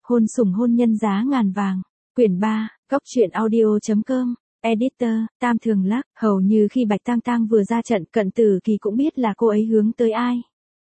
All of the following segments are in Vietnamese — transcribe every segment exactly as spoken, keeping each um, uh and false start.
Hôn sủng hôn nhân giá ngàn vàng. Quyển ba, Cóc truyện audio.com. Editor, Tam Thường Lắc. Hầu như khi Bạch Tang Tang vừa ra trận, Cận Tử Kỳ cũng biết là cô ấy hướng tới ai.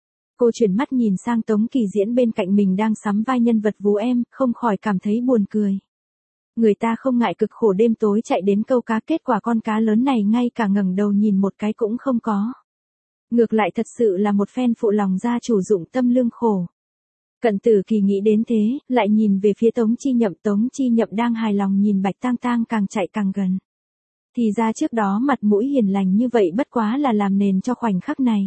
Cô chuyển mắt nhìn sang Tống Kỳ Diễn bên cạnh mình đang sắm vai nhân vật vú em, không khỏi cảm thấy buồn cười. Người ta không ngại cực khổ đêm tối chạy đến câu cá, kết quả con cá lớn này ngay cả ngẩng đầu nhìn một cái cũng không có. Ngược lại thật sự là một phen phụ lòng gia chủ dụng tâm lương khổ. Cận Tử Kỳ nghĩ đến thế, lại nhìn về phía Tống Chi Nhậm. Tống Chi Nhậm đang hài lòng nhìn Bạch Tang Tang càng chạy càng gần. Thì ra trước đó mặt mũi hiền lành như vậy bất quá là làm nền cho khoảnh khắc này.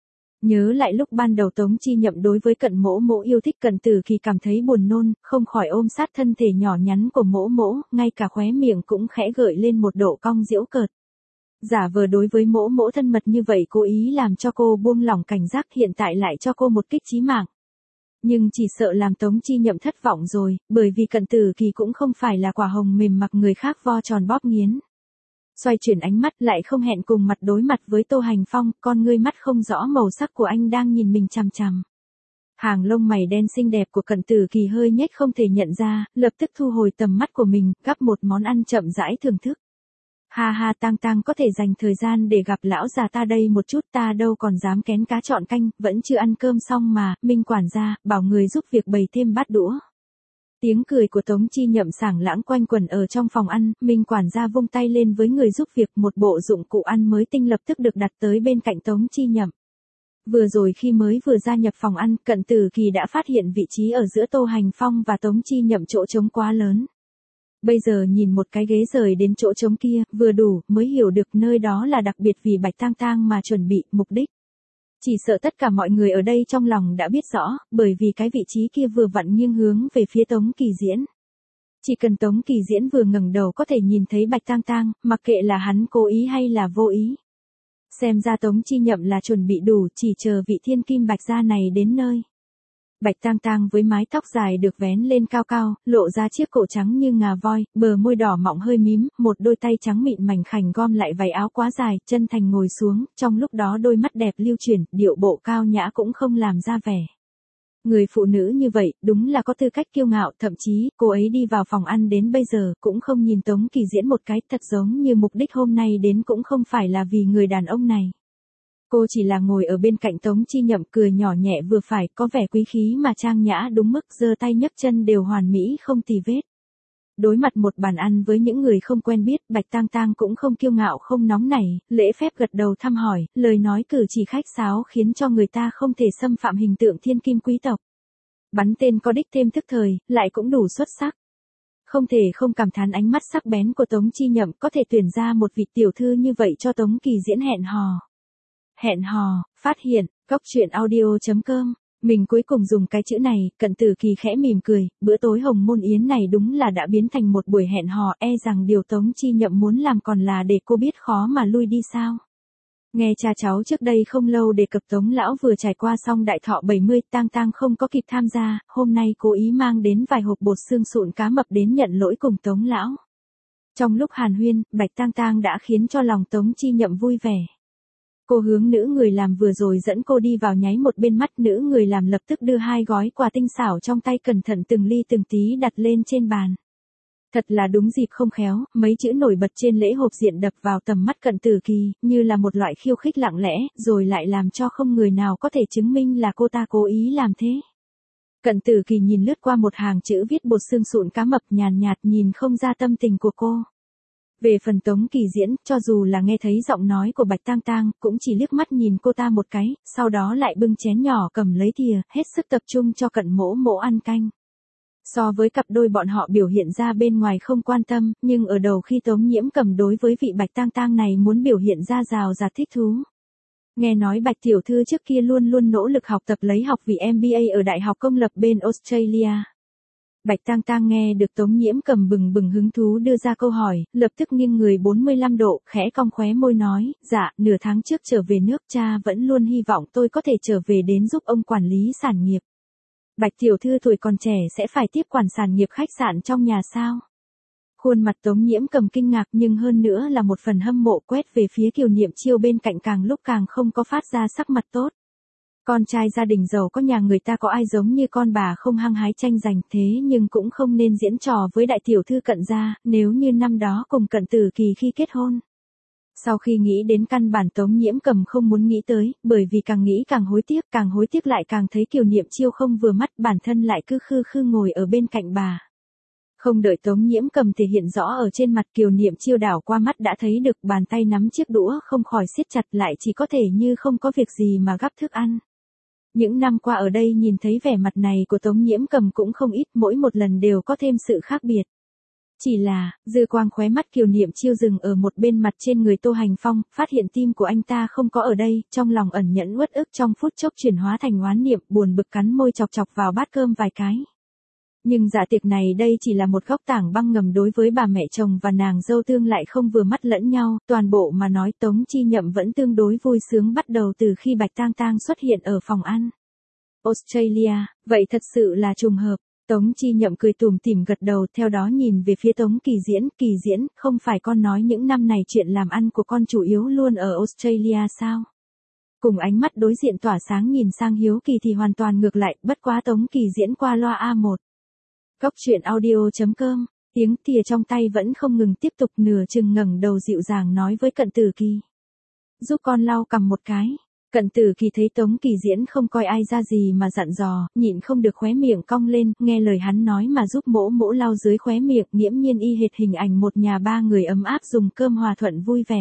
Nhớ lại lúc ban đầu Tống Chi Nhậm đối với Cận Mỗ Mỗ yêu thích, Cận Tử Kỳ cảm thấy buồn nôn, không khỏi ôm sát thân thể nhỏ nhắn của Mỗ Mỗ, ngay cả khóe miệng cũng khẽ gợi lên một độ cong giễu cợt. Giả vờ đối với Mỗ Mỗ thân mật như vậy, cố ý làm cho cô buông lỏng cảnh giác, hiện tại lại cho cô một kích chí mạng. Nhưng chỉ sợ làm Tống Chi Nhậm thất vọng rồi, bởi vì Cận Tử Kỳ cũng không phải là quả hồng mềm mặc người khác vo tròn bóp nghiến. Xoay chuyển ánh mắt, lại không hẹn cùng mặt đối mặt với Tô Hành Phong, con ngươi mắt không rõ màu sắc của anh đang nhìn mình chằm chằm. Hàng lông mày đen xinh đẹp của Cận Tử Kỳ hơi nhếch không thể nhận ra, lập tức thu hồi tầm mắt của mình, gắp một món ăn chậm rãi thưởng thức. Ha ha, Tang Tang có thể dành thời gian để gặp lão già ta đây một chút, ta đâu còn dám kén cá chọn canh, vẫn chưa ăn cơm xong mà. Minh quản gia, bảo người giúp việc bày thêm bát đũa. Tiếng cười của Tống Chi Nhậm sảng lãng quanh quẩn ở trong phòng ăn, Minh quản gia vung tay lên với người giúp việc, một bộ dụng cụ ăn mới tinh lập tức được đặt tới bên cạnh Tống Chi Nhậm. Vừa rồi khi mới vừa gia nhập phòng ăn, Cận Tử Kỳ đã phát hiện vị trí ở giữa Tô Hành Phong và Tống Chi Nhậm chỗ trống quá lớn. Bây giờ nhìn một cái ghế rời đến chỗ trống kia, vừa đủ, mới hiểu được nơi đó là đặc biệt vì Bạch Tang Tang mà chuẩn bị, mục đích. Chỉ sợ tất cả mọi người ở đây trong lòng đã biết rõ, bởi vì cái vị trí kia vừa vặn nghiêng hướng về phía Tống Kỳ Diễn. Chỉ cần Tống Kỳ Diễn vừa ngẩng đầu có thể nhìn thấy Bạch Tang Tang, mặc kệ là hắn cố ý hay là vô ý. Xem ra Tống Chi Nhậm là chuẩn bị đủ, chỉ chờ vị thiên kim bạch gia này đến nơi. Bạch Tang Tang với mái tóc dài được vén lên cao cao, lộ ra chiếc cổ trắng như ngà voi, bờ môi đỏ mọng hơi mím, một đôi tay trắng mịn mảnh khảnh gom lại váy áo quá dài, chân thành ngồi xuống, trong lúc đó đôi mắt đẹp lưu chuyển, điệu bộ cao nhã cũng không làm ra vẻ. Người phụ nữ như vậy, đúng là có tư cách kiêu ngạo, thậm chí, cô ấy đi vào phòng ăn đến bây giờ, cũng không nhìn Tống Kỳ Diễn một cái, thật giống như mục đích hôm nay đến cũng không phải là vì người đàn ông này. Cô chỉ là ngồi ở bên cạnh Tống Chi Nhậm, cười nhỏ nhẹ vừa phải, có vẻ quý khí mà trang nhã đúng mức, giơ tay nhấc chân đều hoàn mỹ không tì vết. Đối mặt một bàn ăn với những người không quen biết, Bạch Tang Tang cũng không kiêu ngạo không nóng nảy, lễ phép gật đầu thăm hỏi, lời nói cử chỉ khách sáo khiến cho người ta không thể xâm phạm hình tượng thiên kim quý tộc. Bắn tên có đích thêm thức thời, lại cũng đủ xuất sắc. Không thể không cảm thán ánh mắt sắc bén của Tống Chi Nhậm, có thể tuyển ra một vị tiểu thư như vậy cho Tống Kỳ Diễn hẹn hò. Hẹn hò, phát hiện, Cóc truyện audio.com. Mình cuối cùng dùng cái chữ này, Cận Tử Kỳ khẽ mỉm cười, bữa tối hồng môn yến này đúng là đã biến thành một buổi hẹn hò, e rằng điều Tống Chi Nhậm muốn làm còn là để cô biết khó mà lui đi sao. Nghe cha cháu trước đây không lâu đề cập Tống lão vừa trải qua xong đại thọ bảy mươi, Tang Tang không có kịp tham gia, hôm nay cố ý mang đến vài hộp bột xương sụn cá mập đến nhận lỗi cùng Tống lão. Trong lúc hàn huyên, Bạch Tang Tang đã khiến cho lòng Tống Chi Nhậm vui vẻ. Cô hướng nữ người làm vừa rồi dẫn cô đi vào nháy một bên mắt, nữ người làm lập tức đưa hai gói quà tinh xảo trong tay cẩn thận từng ly từng tí đặt lên trên bàn. Thật là đúng dịp không khéo, mấy chữ nổi bật trên lễ hộp diện đập vào tầm mắt Cận Tử Kỳ, như là một loại khiêu khích lặng lẽ, rồi lại làm cho không người nào có thể chứng minh là cô ta cố ý làm thế. Cận Tử Kỳ nhìn lướt qua một hàng chữ viết bột xương sụn cá mập, nhàn nhạt nhìn không ra tâm tình của cô. Về phần Tống Kỳ Diễn, cho dù là nghe thấy giọng nói của Bạch Tang Tang, cũng chỉ liếc mắt nhìn cô ta một cái, sau đó lại bưng chén nhỏ cầm lấy thìa, hết sức tập trung cho Cận Mỗ Mỗ ăn canh. So với cặp đôi bọn họ biểu hiện ra bên ngoài không quan tâm, nhưng ở đầu khi Tống Nhiễm Cầm đối với vị Bạch Tang Tang này muốn biểu hiện ra rào rạt thích thú. Nghe nói Bạch tiểu thư trước kia luôn luôn nỗ lực học tập lấy học vị em bê a ở đại học công lập bên Australia. Bạch Tang Tang nghe được Tống Nhiễm Cầm bừng bừng hứng thú đưa ra câu hỏi, lập tức nghiêng người bốn mươi lăm độ, khẽ cong khóe môi nói, dạ, nửa tháng trước trở về nước, cha vẫn luôn hy vọng tôi có thể trở về đến giúp ông quản lý sản nghiệp. Bạch tiểu thư tuổi còn trẻ sẽ phải tiếp quản sản nghiệp khách sạn trong nhà sao? Khuôn mặt Tống Nhiễm Cầm kinh ngạc, nhưng hơn nữa là một phần hâm mộ, quét về phía Kiều Niệm Chiêu bên cạnh càng lúc càng không có phát ra sắc mặt tốt. Con trai gia đình giàu có nhà người ta có ai giống như con bà không hăng hái tranh giành, thế nhưng cũng không nên diễn trò với đại tiểu thư Cận gia, nếu như năm đó cùng Cận Tử Kỳ khi kết hôn. Sau khi nghĩ đến căn bản Tống Nhiễm Cầm không muốn nghĩ tới, bởi vì càng nghĩ càng hối tiếc, càng hối tiếc lại càng thấy Kiều Niệm Chiêu không vừa mắt, bản thân lại cứ khư khư ngồi ở bên cạnh bà. Không đợi Tống Nhiễm Cầm thể hiện rõ ở trên mặt, Kiều Niệm Chiêu đảo qua mắt đã thấy được, bàn tay nắm chiếc đũa không khỏi siết chặt lại, chỉ có thể như không có việc gì mà gắp thức ăn. Những năm qua ở đây nhìn thấy vẻ mặt này của Tống Nhiễm Cầm cũng không ít, mỗi một lần đều có thêm sự khác biệt. Chỉ là, dư quang khóe mắt Kiều Niệm Chiêu dừng ở một bên mặt trên người Tô Hành Phong, phát hiện tim của anh ta không có ở đây, trong lòng ẩn nhẫn uất ức trong phút chốc chuyển hóa thành oán niệm, buồn bực cắn môi chọc chọc vào bát cơm vài cái. Nhưng dạ tiệc này đây chỉ là một góc tảng băng ngầm, đối với bà mẹ chồng và nàng dâu tương lại không vừa mắt lẫn nhau, toàn bộ mà nói Tống Chi Nhậm vẫn tương đối vui sướng bắt đầu từ khi Bạch Tang Tang xuất hiện ở phòng ăn. Australia, vậy thật sự là trùng hợp. Tống Chi Nhậm cười tủm tỉm gật đầu, theo đó nhìn về phía Tống Kỳ Diễn, Kỳ Diễn, không phải con nói những năm này chuyện làm ăn của con chủ yếu luôn ở Australia sao? Cùng ánh mắt đối diện tỏa sáng nhìn sang Hiếu Kỳ thì hoàn toàn ngược lại, bất quá Tống Kỳ Diễn qua loa A một. Góc truyện audio chấm com, tiếng thìa trong tay vẫn không ngừng tiếp tục, nửa chừng ngẩng đầu dịu dàng nói với Cận Tử Kỳ. Giúp con lau cằm một cái. Cận Tử Kỳ thấy Tống Kỳ Diễn không coi ai ra gì mà dặn dò, nhịn không được khóe miệng cong lên, nghe lời hắn nói mà giúp mỗ mỗ lau dưới khóe miệng, nghiễm nhiên y hệt hình ảnh một nhà ba người ấm áp dùng cơm hòa thuận vui vẻ.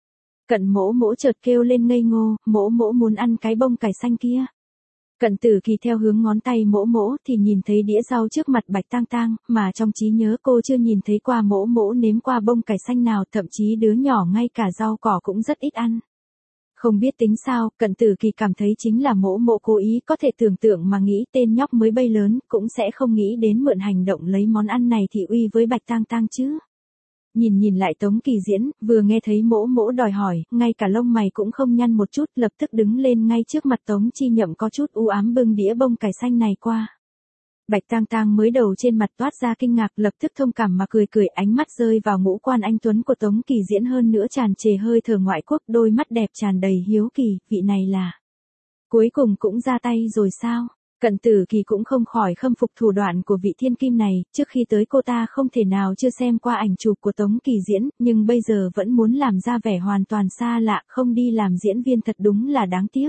Cận mỗ mỗ chợt kêu lên ngây ngô, mỗ mỗ muốn ăn cái bông cải xanh kia. Cận Tử Kỳ theo hướng ngón tay mỗ mỗ thì nhìn thấy đĩa rau trước mặt Bạch Tang Tang, mà trong trí nhớ cô chưa nhìn thấy qua mỗ mỗ nếm qua bông cải xanh nào, thậm chí đứa nhỏ ngay cả rau cỏ cũng rất ít ăn. Không biết tính sao, Cận Tử Kỳ cảm thấy chính là mỗ mỗ cố ý, có thể tưởng tượng mà nghĩ tên nhóc mới bay lớn, cũng sẽ không nghĩ đến mượn hành động lấy món ăn này thị uy với Bạch Tang Tang chứ. Nhìn nhìn lại Tống Kỳ Diễn, vừa nghe thấy mỗ mỗ đòi hỏi, ngay cả lông mày cũng không nhăn một chút, lập tức đứng lên ngay trước mặt Tống Chi Nhậm có chút u ám bưng đĩa bông cải xanh này qua. Bạch Tang Tang mới đầu trên mặt toát ra kinh ngạc, lập tức thông cảm mà cười cười, ánh mắt rơi vào ngũ quan anh tuấn của Tống Kỳ Diễn hơn nữa tràn trề hơi thở ngoại quốc, đôi mắt đẹp tràn đầy hiếu kỳ, vị này là. Cuối cùng cũng ra tay rồi sao? Cận Tử Kỳ cũng không khỏi khâm phục thủ đoạn của vị thiên kim này, trước khi tới cô ta không thể nào chưa xem qua ảnh chụp của Tống Kỳ Diễn, nhưng bây giờ vẫn muốn làm ra vẻ hoàn toàn xa lạ, không đi làm diễn viên thật đúng là đáng tiếc.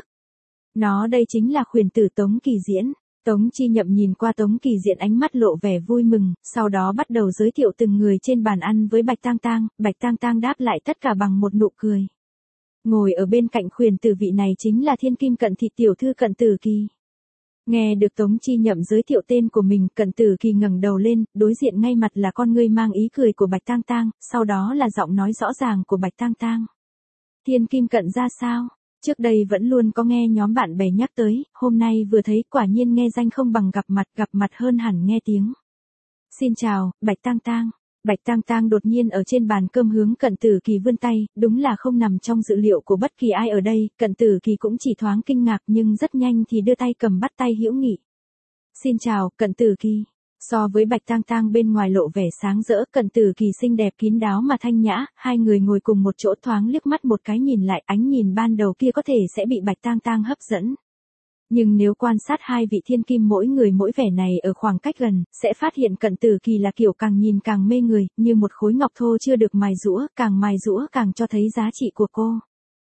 Nó đây chính là khuyển tử Tống Kỳ Diễn. Tống Chi Nhậm nhìn qua Tống Kỳ Diễn ánh mắt lộ vẻ vui mừng, sau đó bắt đầu giới thiệu từng người trên bàn ăn với Bạch Tang Tang, Bạch Tang Tang đáp lại tất cả bằng một nụ cười. Ngồi ở bên cạnh khuyển tử vị này chính là thiên kim Cận thị tiểu thư Cận Tử Kỳ. Nghe được Tống Chi Nhậm giới thiệu tên của mình, Cận Tử Kỳ ngẩng đầu lên, đối diện ngay mặt là con ngươi mang ý cười của Bạch Tang Tang, sau đó là giọng nói rõ ràng của Bạch Tang Tang. Thiên kim Cận ra sao? Trước đây vẫn luôn có nghe nhóm bạn bè nhắc tới, hôm nay vừa thấy quả nhiên nghe danh không bằng gặp mặt, gặp mặt hơn hẳn nghe tiếng. Xin chào, Bạch Tang Tang. Bạch Tang Tang đột nhiên ở trên bàn cơm hướng Cận Tử Kỳ vươn tay, đúng là không nằm trong dự liệu của bất kỳ ai ở đây, Cận Tử Kỳ cũng chỉ thoáng kinh ngạc nhưng rất nhanh thì đưa tay cầm bắt tay hữu nghị. Xin chào, Cận Tử Kỳ. So với Bạch Tang Tang bên ngoài lộ vẻ sáng rỡ, Cận Tử Kỳ xinh đẹp kín đáo mà thanh nhã, hai người ngồi cùng một chỗ thoáng liếc mắt một cái nhìn lại, ánh nhìn ban đầu kia có thể sẽ bị Bạch Tang Tang hấp dẫn. Nhưng nếu quan sát hai vị thiên kim mỗi người mỗi vẻ này ở khoảng cách gần, sẽ phát hiện Cận Tử Kỳ là kiểu càng nhìn càng mê người, như một khối ngọc thô chưa được mài giũa, càng mài giũa càng cho thấy giá trị của cô.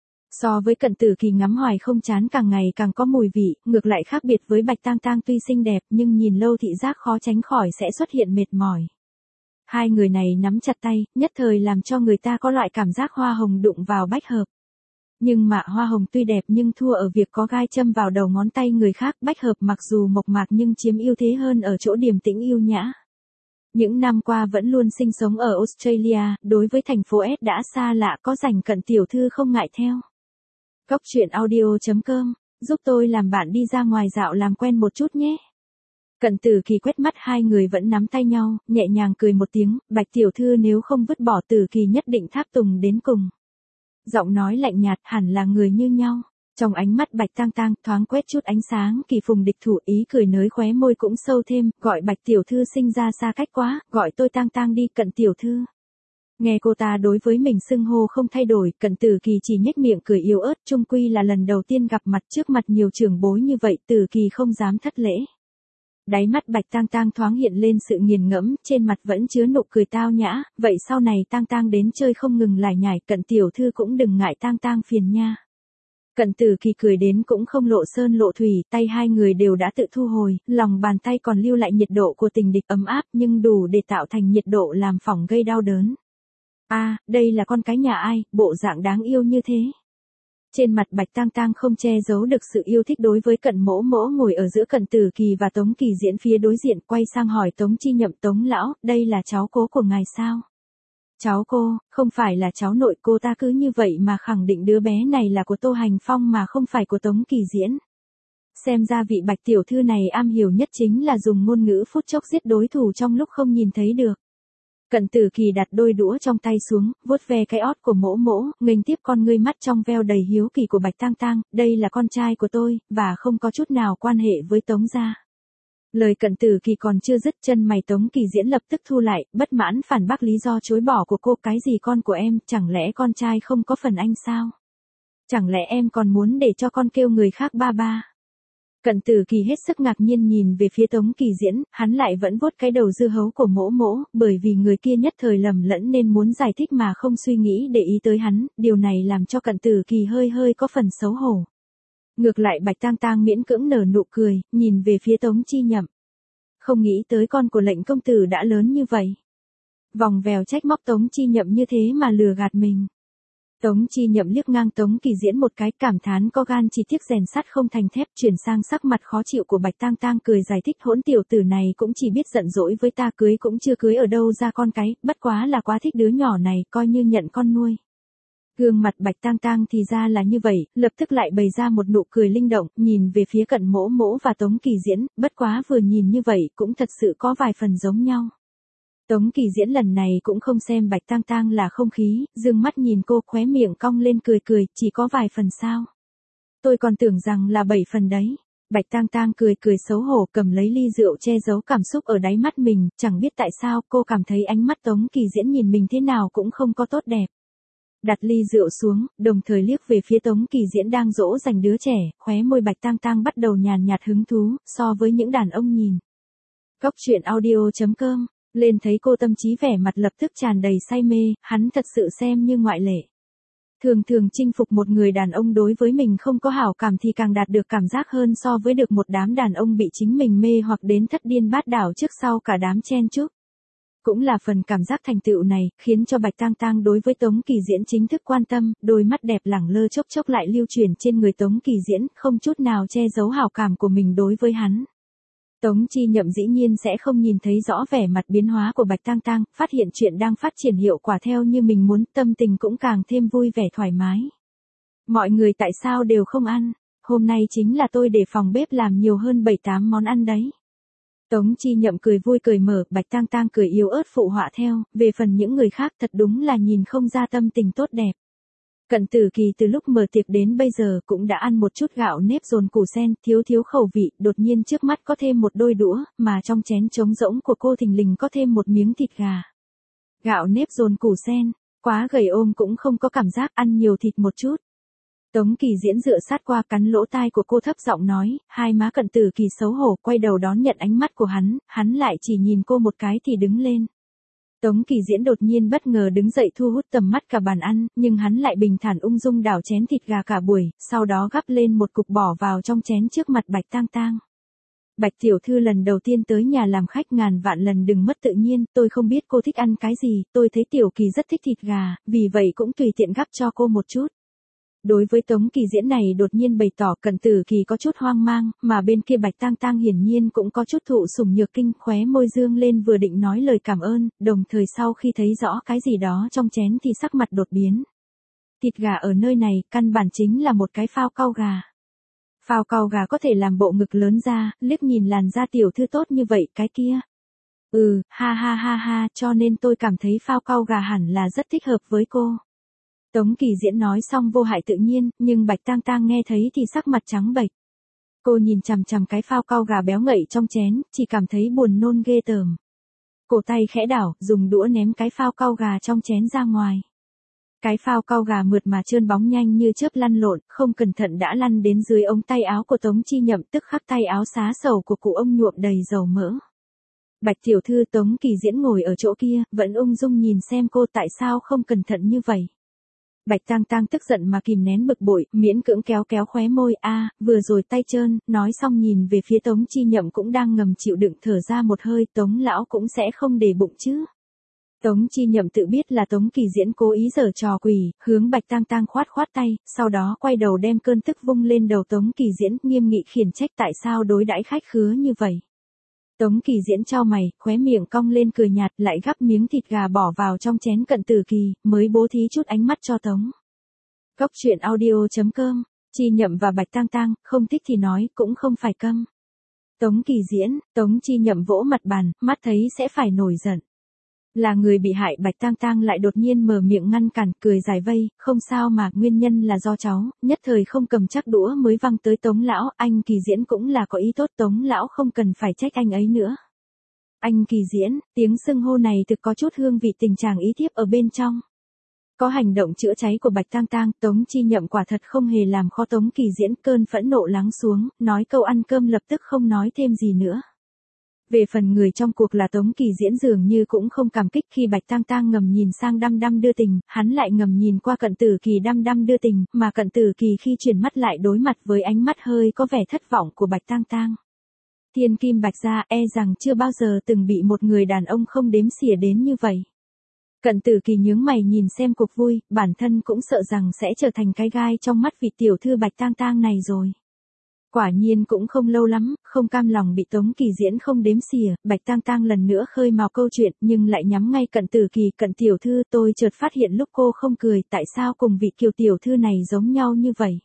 So với Cận Tử Kỳ ngắm hoài không chán càng ngày càng có mùi vị, ngược lại khác biệt với Bạch Tang Tang tuy xinh đẹp nhưng nhìn lâu thị giác khó tránh khỏi sẽ xuất hiện mệt mỏi. Hai người này nắm chặt tay, nhất thời làm cho người ta có loại cảm giác hoa hồng đụng vào bách hợp. Nhưng mà hoa hồng tuy đẹp nhưng thua ở việc có gai châm vào đầu ngón tay người khác, bách hợp mặc dù mộc mạc nhưng chiếm ưu thế hơn ở chỗ điềm tĩnh yêu nhã. Những năm qua vẫn luôn sinh sống ở Australia, đối với thành phố S đã xa lạ, có rảnh Cận tiểu thư không ngại theo. Góc truyện audio chấm com, giúp tôi làm bạn đi ra ngoài dạo làm quen một chút nhé. Cận Tử Kỳ quét mắt hai người vẫn nắm tay nhau, nhẹ nhàng cười một tiếng, Bạch tiểu thư nếu không vứt bỏ Tử Kỳ nhất định tháp tùng đến cùng. Giọng nói lạnh nhạt, hẳn là người như nhau. Trong ánh mắt Bạch Tang Tang thoáng quét chút ánh sáng kỳ phùng địch thủ, ý cười nới khóe môi cũng sâu thêm, gọi Bạch tiểu thư sinh ra xa cách quá, gọi tôi Tang Tang đi Cận tiểu thư. Nghe cô ta đối với mình xưng hô không thay đổi, Cận Tử Kỳ chỉ nhếch miệng cười yếu ớt, chung quy là lần đầu tiên gặp mặt trước mặt nhiều trưởng bối như vậy, Tử Kỳ không dám thất lễ. Đáy mắt Bạch Tang Tang thoáng hiện lên sự nghiền ngẫm, trên mặt vẫn chứa nụ cười tao nhã, vậy sau này Tang Tang đến chơi không ngừng lải nhải, Cận tiểu thư cũng đừng ngại Tang Tang phiền nha. Cận Tử Kỳ cười đến cũng không lộ sơn lộ thủy, tay hai người đều đã tự thu hồi, lòng bàn tay còn lưu lại nhiệt độ của tình địch ấm áp nhưng đủ để tạo thành nhiệt độ làm phỏng gây đau đớn. A, à, đây là con cái nhà ai, bộ dạng đáng yêu như thế. Trên mặt Bạch Tang Tang không che giấu được sự yêu thích đối với Cận Mỗ Mỗ ngồi ở giữa Cận Tử Kỳ và Tống Kỳ Diễn phía đối diện, quay sang hỏi Tống Chi Nhậm, Tống lão, đây là cháu cố của ngài sao? Cháu cô, không phải là cháu nội, cô ta cứ như vậy mà khẳng định đứa bé này là của Tô Hành Phong mà không phải của Tống Kỳ Diễn. Xem ra vị Bạch tiểu thư này am hiểu nhất chính là dùng ngôn ngữ phút chốc giết đối thủ trong lúc không nhìn thấy được. Cận Tử Kỳ đặt đôi đũa trong tay xuống, vuốt ve cái ót của Mỗ Mỗ, nghênh tiếp con ngươi mắt trong veo đầy hiếu kỳ của Bạch Tang Tang, đây là con trai của tôi, và không có chút nào quan hệ với Tống gia. Lời Cận Tử Kỳ còn chưa dứt, chân mày Tống Kỳ Diễn lập tức thu lại, bất mãn phản bác lý do chối bỏ của cô, cái gì con của em, chẳng lẽ con trai không có phần anh sao? Chẳng lẽ em còn muốn để cho con kêu người khác ba ba? Cận Tử Kỳ hết sức ngạc nhiên nhìn về phía Tống Kỳ Diễn, hắn lại vẫn vuốt cái đầu dưa hấu của Mỗ Mỗ, bởi vì người kia nhất thời lầm lẫn nên muốn giải thích mà không suy nghĩ để ý tới hắn, điều này làm cho Cận Tử Kỳ hơi hơi có phần xấu hổ. Ngược lại Bạch Tang Tang miễn cưỡng nở nụ cười, nhìn về phía Tống Chi Nhậm. Không nghĩ tới con của lệnh công tử đã lớn như vậy. Vòng vèo trách móc Tống Chi Nhậm như thế mà lừa gạt mình. Tống Chi Nhậm liếc ngang Tống Kỳ Diễn một cái, cảm thán có gan chỉ tiếc rèn sắt không thành thép, chuyển sang sắc mặt khó chịu của Bạch Tang Tang cười giải thích, hỗn tiểu tử này cũng chỉ biết giận dỗi với ta, cưới cũng chưa cưới ở đâu ra con cái, bất quá là quá thích đứa nhỏ này, coi như nhận con nuôi. Gương mặt Bạch Tang Tang thì ra là như vậy, lập tức lại bày ra một nụ cười linh động, nhìn về phía Cận Mỗ Mỗ và Tống Kỳ Diễn, bất quá vừa nhìn như vậy cũng thật sự có vài phần giống nhau. Tống Kỳ Diễn lần này cũng không xem Bạch Tang Tang là không khí, dương mắt nhìn cô, khóe miệng cong lên cười cười, chỉ có vài phần sao? Tôi còn tưởng rằng là bảy phần đấy. Bạch Tang Tang cười cười xấu hổ, cầm lấy ly rượu che giấu cảm xúc ở đáy mắt mình, chẳng biết tại sao cô cảm thấy ánh mắt Tống Kỳ Diễn nhìn mình thế nào cũng không có tốt đẹp. Đặt ly rượu xuống, đồng thời liếc về phía Tống Kỳ Diễn đang dỗ dành đứa trẻ, khóe môi Bạch Tang Tang bắt đầu nhàn nhạt hứng thú, so với những đàn ông nhìn. Góc truyện audio chấm com, lên thấy cô tâm trí vẻ mặt lập tức tràn đầy say mê, hắn thật sự xem như ngoại lệ. Thường thường chinh phục một người đàn ông đối với mình không có hảo cảm thì càng đạt được cảm giác hơn so với được một đám đàn ông bị chính mình mê hoặc đến thất điên bát đảo trước sau cả đám chen chúc. Cũng là phần cảm giác thành tựu này, khiến cho Bạch Tang Tang đối với Tống Kỳ Diễn chính thức quan tâm, đôi mắt đẹp lẳng lơ chốc chốc lại lưu chuyển trên người Tống Kỳ Diễn, không chút nào che giấu hảo cảm của mình đối với hắn. Tống Chi Nhậm dĩ nhiên sẽ không nhìn thấy rõ vẻ mặt biến hóa của Bạch Tang Tang, phát hiện chuyện đang phát triển hiệu quả theo như mình muốn, tâm tình cũng càng thêm vui vẻ thoải mái. Mọi người tại sao đều không ăn? Hôm nay chính là tôi để phòng bếp làm nhiều hơn bảy tám món ăn đấy. Tống Chi Nhậm cười vui cười mở, Bạch Tang Tang cười yếu ớt phụ họa theo, về phần những người khác thật đúng là nhìn không ra tâm tình tốt đẹp. Cận Tử Kỳ từ lúc mở tiệc đến bây giờ cũng đã ăn một chút gạo nếp dồn củ sen, thiếu thiếu khẩu vị, đột nhiên trước mắt có thêm một đôi đũa, mà trong chén trống rỗng của cô thình lình có thêm một miếng thịt gà. Gạo nếp dồn củ sen, quá gầy ôm cũng không có cảm giác, ăn nhiều thịt một chút. Tống Kỳ Diễn dựa sát qua cắn lỗ tai của cô thấp giọng nói, hai má Cận Tử Kỳ xấu hổ quay đầu đón nhận ánh mắt của hắn, hắn lại chỉ nhìn cô một cái thì đứng lên. Tống Kỳ Diễn đột nhiên bất ngờ đứng dậy thu hút tầm mắt cả bàn ăn, nhưng hắn lại bình thản ung dung đảo chén thịt gà cả buổi, sau đó gắp lên một cục bỏ vào trong chén trước mặt Bạch Tang Tang. Bạch tiểu thư lần đầu tiên tới nhà làm khách ngàn vạn lần đừng mất tự nhiên, tôi không biết cô thích ăn cái gì, tôi thấy Tiểu Kỳ rất thích thịt gà, vì vậy cũng tùy tiện gắp cho cô một chút. Đối với Tống Kỳ Diễn này đột nhiên bày tỏ, Cận Tử Kỳ có chút hoang mang, mà bên kia Bạch Tang Tang hiển nhiên cũng có chút thụ sủng nhược kinh, khóe môi dương lên vừa định nói lời cảm ơn, đồng thời sau khi thấy rõ cái gì đó trong chén thì sắc mặt đột biến. Thịt gà ở nơi này, căn bản chính là một cái phao cau gà. Phao cau gà có thể làm bộ ngực lớn ra, liếc nhìn làn da tiểu thư tốt như vậy, cái kia. Ừ, ha ha ha ha, cho nên tôi cảm thấy phao cau gà hẳn là rất thích hợp với cô. Tống Kỳ Diễn nói xong vô hại tự nhiên, nhưng Bạch Tang Tang nghe thấy thì sắc mặt trắng bệch. Cô nhìn chằm chằm cái phao cau gà béo ngậy trong chén, chỉ cảm thấy buồn nôn ghê tởm. Cổ tay khẽ đảo, dùng đũa ném cái phao cau gà trong chén ra ngoài. Cái phao cau gà mượt mà trơn bóng nhanh như chớp lăn lộn, không cẩn thận đã lăn đến dưới ống tay áo của Tống Chi Nhậm, tức khắc tay áo xá sầu của cụ ông nhuộm đầy dầu mỡ. Bạch tiểu thư Tống Kỳ Diễn ngồi ở chỗ kia, vẫn ung dung nhìn xem cô tại sao không cẩn thận như vậy. Bạch Tang Tang tức giận mà kìm nén bực bội, miễn cưỡng kéo kéo khóe môi, a, vừa rồi tay trơn, nói xong nhìn về phía Tống Chi Nhậm cũng đang ngầm chịu đựng thở ra một hơi, Tống lão cũng sẽ không để bụng chứ. Tống Chi Nhậm tự biết là Tống Kỳ Diễn cố ý giở trò quỷ, hướng Bạch Tang Tang khoát khoát tay, sau đó quay đầu đem cơn tức vung lên đầu Tống Kỳ Diễn, nghiêm nghị khiển trách tại sao đối đãi khách khứa như vậy. Tống Kỳ Diễn chau mày, khóe miệng cong lên cười nhạt, lại gắp miếng thịt gà bỏ vào trong chén Cận Tử Kỳ, mới bố thí chút ánh mắt cho Tống. Cốc truyện audio chấm com, Chi Nhậm và Bạch Tang Tang, không thích thì nói, cũng không phải câm. Tống Kỳ Diễn, Tống Chi Nhậm vỗ mặt bàn, mắt thấy sẽ phải nổi giận. Là người bị hại, Bạch Tang Tang lại đột nhiên mở miệng ngăn cản, cười giải vây, không sao mà, nguyên nhân là do cháu, nhất thời không cầm chắc đũa mới văng tới Tống lão, anh Kỳ Diễn cũng là có ý tốt, Tống lão không cần phải trách anh ấy nữa. Anh Kỳ Diễn, tiếng xưng hô này thực có chút hương vị tình trạng ý thiếp ở bên trong. Có hành động chữa cháy của Bạch Tang Tang, Tống Chi Nhậm quả thật không hề làm khó Tống Kỳ Diễn, cơn phẫn nộ lắng xuống, nói câu ăn cơm lập tức không nói thêm gì nữa. Về phần người trong cuộc là Tống Kỳ Diễn dường như cũng không cảm kích khi Bạch Tang Tang ngầm nhìn sang đăm đăm đưa tình, hắn lại ngầm nhìn qua Cận Tử Kỳ đăm đăm đưa tình, mà Cận Tử Kỳ khi chuyển mắt lại đối mặt với ánh mắt hơi có vẻ thất vọng của Bạch Tang Tang. Thiên kim Bạch gia e rằng chưa bao giờ từng bị một người đàn ông không đếm xỉa đến như vậy. Cận Tử Kỳ nhướng mày nhìn xem cuộc vui, bản thân cũng sợ rằng sẽ trở thành cái gai trong mắt vị tiểu thư Bạch Tang Tang này rồi. Quả nhiên cũng không lâu lắm, không cam lòng bị Tống Kỳ Diễn không đếm xỉa, Bạch Tang Tang lần nữa khơi mào câu chuyện nhưng lại nhắm ngay Cận Tử Kỳ, Cận tiểu thư, tôi chợt phát hiện lúc cô không cười, tại sao cùng vị Kiều tiểu thư này giống nhau như vậy.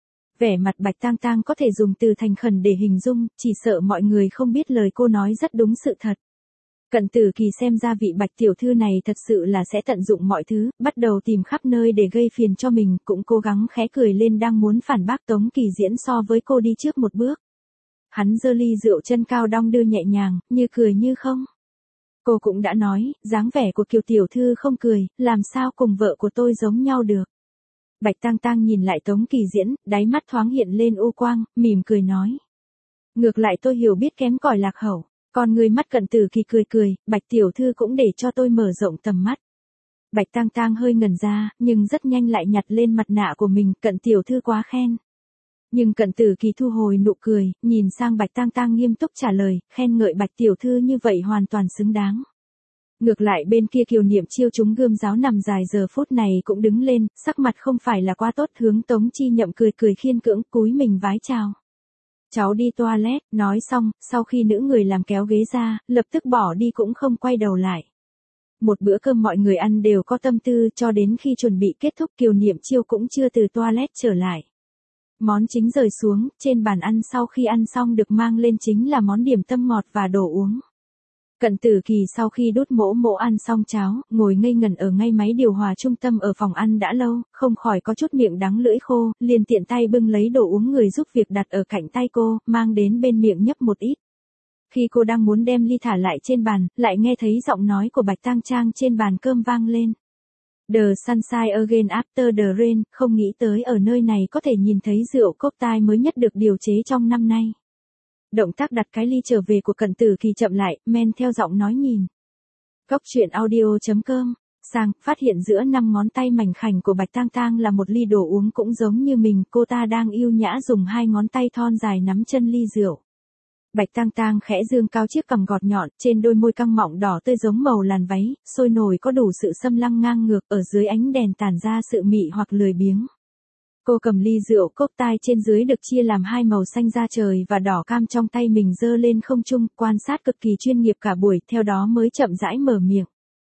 Vẻ mặt Bạch Tang Tang có thể dùng từ thành khẩn để hình dung, chỉ sợ mọi người không biết lời cô nói rất đúng sự thật. Cận Tử Kỳ xem ra vị Bạch tiểu thư này thật sự là sẽ tận dụng mọi thứ, bắt đầu tìm khắp nơi để gây phiền cho mình, cũng cố gắng khẽ cười lên đang muốn phản bác Tống Kỳ Diễn so với cô đi trước một bước. Hắn giơ ly rượu chân cao đong đưa nhẹ nhàng, như cười như không. Cô cũng đã nói, dáng vẻ của Kiều tiểu thư không cười, làm sao cùng vợ của tôi giống nhau được. Bạch Tang Tang nhìn lại Tống Kỳ Diễn, đáy mắt thoáng hiện lên u quang, mỉm cười nói. Ngược lại tôi hiểu biết kém cỏi lạc hậu. Còn người mắt Cận Tử Kỳ cười cười, Bạch tiểu thư cũng để cho tôi mở rộng tầm mắt. Bạch Tang Tang hơi ngẩn ra, nhưng rất nhanh lại nhặt lên mặt nạ của mình, Cận tiểu thư quá khen. Nhưng Cận Tử Kỳ thu hồi nụ cười, nhìn sang Bạch Tang Tang nghiêm túc trả lời, khen ngợi Bạch tiểu thư như vậy hoàn toàn xứng đáng. Ngược lại bên kia Kiều Niệm Chiêu chúng gươm giáo nằm dài giờ phút này cũng đứng lên, sắc mặt không phải là quá tốt, hướng Tống Chi Nhậm cười cười khiên cưỡng, cúi mình vái chào. Cháu đi toilet, nói xong, sau khi nữ người làm kéo ghế ra, lập tức bỏ đi cũng không quay đầu lại. Một bữa cơm mọi người ăn đều có tâm tư, cho đến khi chuẩn bị kết thúc Kiều Niệm Chiêu cũng chưa từ toilet trở lại. Món chính rời xuống, trên bàn ăn sau khi ăn xong được mang lên chính là món điểm tâm ngọt và đồ uống. Cận Tử Kỳ sau khi đút mỗ mỗ ăn xong cháo, ngồi ngây ngẩn ở ngay máy điều hòa trung tâm ở phòng ăn đã lâu, không khỏi có chút miệng đắng lưỡi khô, liền tiện tay bưng lấy đồ uống người giúp việc đặt ở cạnh tay cô, mang đến bên miệng nhấp một ít. Khi cô đang muốn đem ly thả lại trên bàn, lại nghe thấy giọng nói của Bạch Tang Trang trên bàn cơm vang lên. The sunshine again after the rain, không nghĩ tới ở nơi này có thể nhìn thấy rượu cốc tai mới nhất được điều chế trong năm nay. Động tác đặt cái ly trở về của Cận Tử Kỳ chậm lại, men theo giọng nói nhìn. Cốc truyện audio chấm com, sang, phát hiện giữa năm ngón tay mảnh khảnh của Bạch Tang Tang là một ly đồ uống cũng giống như mình, cô ta đang yêu nhã dùng hai ngón tay thon dài nắm chân ly rượu. Bạch Tang Tang khẽ dương cao chiếc cằm gọt nhọn, trên đôi môi căng mọng đỏ tươi giống màu làn váy, sôi nổi có đủ sự xâm lăng ngang ngược, ở dưới ánh đèn tản ra sự mị hoặc lười biếng. Cô cầm ly rượu cốc tai trên dưới được chia làm hai màu xanh da trời và đỏ cam trong tay mình giơ lên không trung, quan sát cực kỳ chuyên nghiệp cả buổi, theo đó mới chậm rãi mở miệng.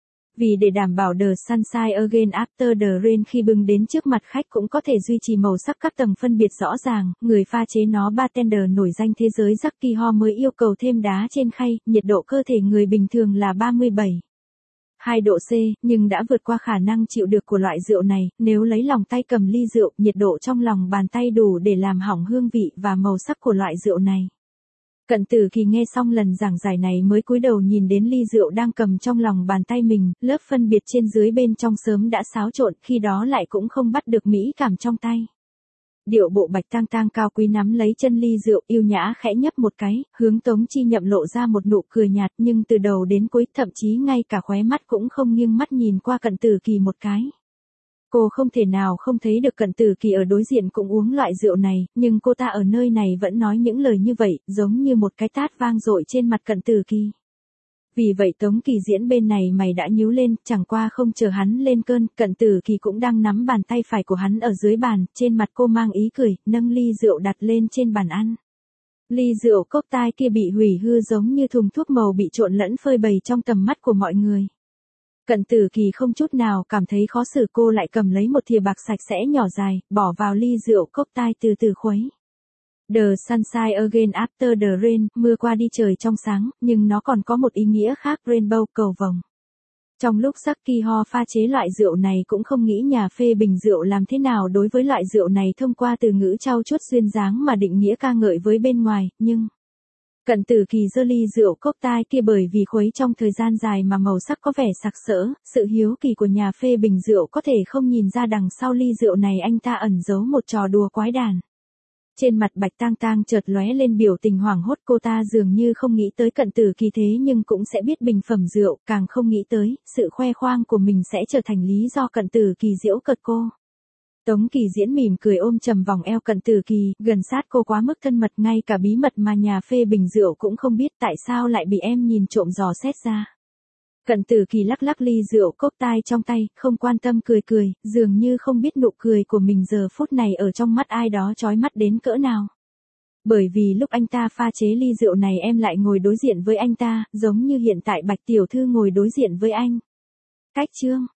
Vì để đảm bảo the sunshine again after the rain khi bưng đến trước mặt khách cũng có thể duy trì màu sắc các tầng phân biệt rõ ràng, người pha chế nó bartender nổi danh thế giới Jackie Ho mới yêu cầu thêm đá trên khay, nhiệt độ cơ thể người bình thường là ba mươi bảy phẩy hai độ C, nhưng đã vượt qua khả năng chịu được của loại rượu này, nếu lấy lòng tay cầm ly rượu, nhiệt độ trong lòng bàn tay đủ để làm hỏng hương vị và màu sắc của loại rượu này. Cận Tử Kỳ nghe xong lần giảng giải này mới cúi đầu nhìn đến ly rượu đang cầm trong lòng bàn tay mình, lớp phân biệt trên dưới bên trong sớm đã xáo trộn, khi đó lại cũng không bắt được mỹ cảm trong tay. Điệu bộ Bạch Tang Tang cao quý nắm lấy chân ly rượu, yêu nhã khẽ nhấp một cái, hướng Tống Chi Nhậm lộ ra một nụ cười nhạt, nhưng từ đầu đến cuối thậm chí ngay cả khóe mắt cũng không nghiêng mắt nhìn qua Cận Tử Kỳ một cái. Cô không thể nào không thấy được Cận Tử Kỳ ở đối diện cũng uống loại rượu này, nhưng cô ta ở nơi này vẫn nói những lời như vậy, giống như một cái tát vang dội trên mặt Cận Tử Kỳ. Vì vậy Tống Kỳ Diễn bên này mày đã nhíu lên, chẳng qua không chờ hắn lên cơn, Cận Tử Kỳ cũng đang nắm bàn tay phải của hắn ở dưới bàn, trên mặt cô mang ý cười, nâng ly rượu đặt lên trên bàn ăn. Ly rượu cốc tai kia bị hủy hư giống như thùng thuốc màu bị trộn lẫn phơi bày trong tầm mắt của mọi người. Cận Tử Kỳ không chút nào cảm thấy khó xử, cô lại cầm lấy một thìa bạc sạch sẽ nhỏ dài, bỏ vào ly rượu cốc tai từ từ khuấy. The sunshine again after the rain, mưa qua đi trời trong sáng, nhưng nó còn có một ý nghĩa khác, rainbow, cầu vồng. Trong lúc Saki Ho pha chế loại rượu này cũng không nghĩ nhà phê bình rượu làm thế nào đối với loại rượu này thông qua từ ngữ trau chuốt duyên dáng mà định nghĩa ca ngợi với bên ngoài, nhưng... Cận Tử Kỳ giơ ly rượu cốc tai kia bởi vì khuấy trong thời gian dài mà màu sắc có vẻ sặc sỡ, sự hiếu kỳ của nhà phê bình rượu có thể không nhìn ra đằng sau ly rượu này anh ta ẩn giấu một trò đùa quái đản. Trên mặt Bạch Tang Tang chợt lóe lên biểu tình hoảng hốt, cô ta dường như không nghĩ tới Cận Tử Kỳ thế nhưng cũng sẽ biết bình phẩm rượu, càng không nghĩ tới, sự khoe khoang của mình sẽ trở thành lý do Cận Tử Kỳ giễu cợt cô. Tống Kỳ Diễn mỉm cười ôm chầm vòng eo Cận Tử Kỳ, gần sát cô quá mức thân mật, ngay cả bí mật mà nhà phê bình rượu cũng không biết tại sao lại bị em nhìn trộm dò xét ra. Cận Tử Kỳ lắc lắc ly rượu cốc tai trong tay, không quan tâm cười cười, dường như không biết nụ cười của mình giờ phút này ở trong mắt ai đó chói mắt đến cỡ nào. Bởi vì lúc anh ta pha chế ly rượu này em lại ngồi đối diện với anh ta, giống như hiện tại Bạch Tiểu Thư ngồi đối diện với anh. Cách chương